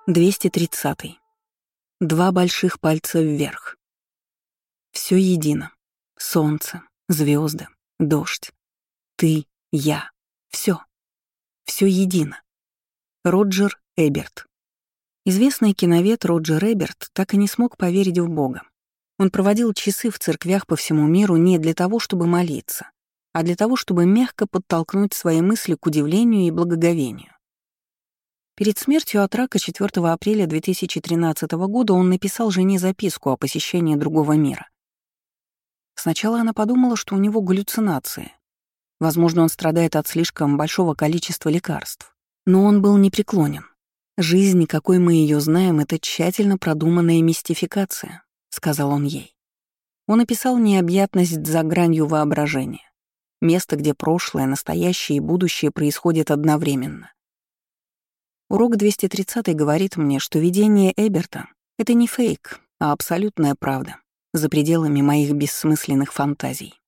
230. Два больших пальца вверх. Все едино. Солнце, звезды, дождь. Ты, я. Все. Все едино. Роджер Эберт. Известный киновед Роджер Эберт так и не смог поверить в Бога. Он проводил часы в церквях по всему миру не для того, чтобы молиться, а для того, чтобы мягко подтолкнуть свои мысли к удивлению и благоговению. Перед смертью от рака 4 апреля 2013 года он написал жене записку о посещении другого мира. Сначала она подумала, что у него галлюцинации. Возможно, он страдает от слишком большого количества лекарств. Но он был непреклонен. «Жизнь, какой мы ее знаем, — это тщательно продуманная мистификация», — сказал он ей. Он описал необъятность за гранью воображения. Место, где прошлое, настоящее и будущее происходят одновременно. Урок 230 говорит мне, что видение Эберта — это не фейк, а абсолютная правда, за пределами моих бессмысленных фантазий.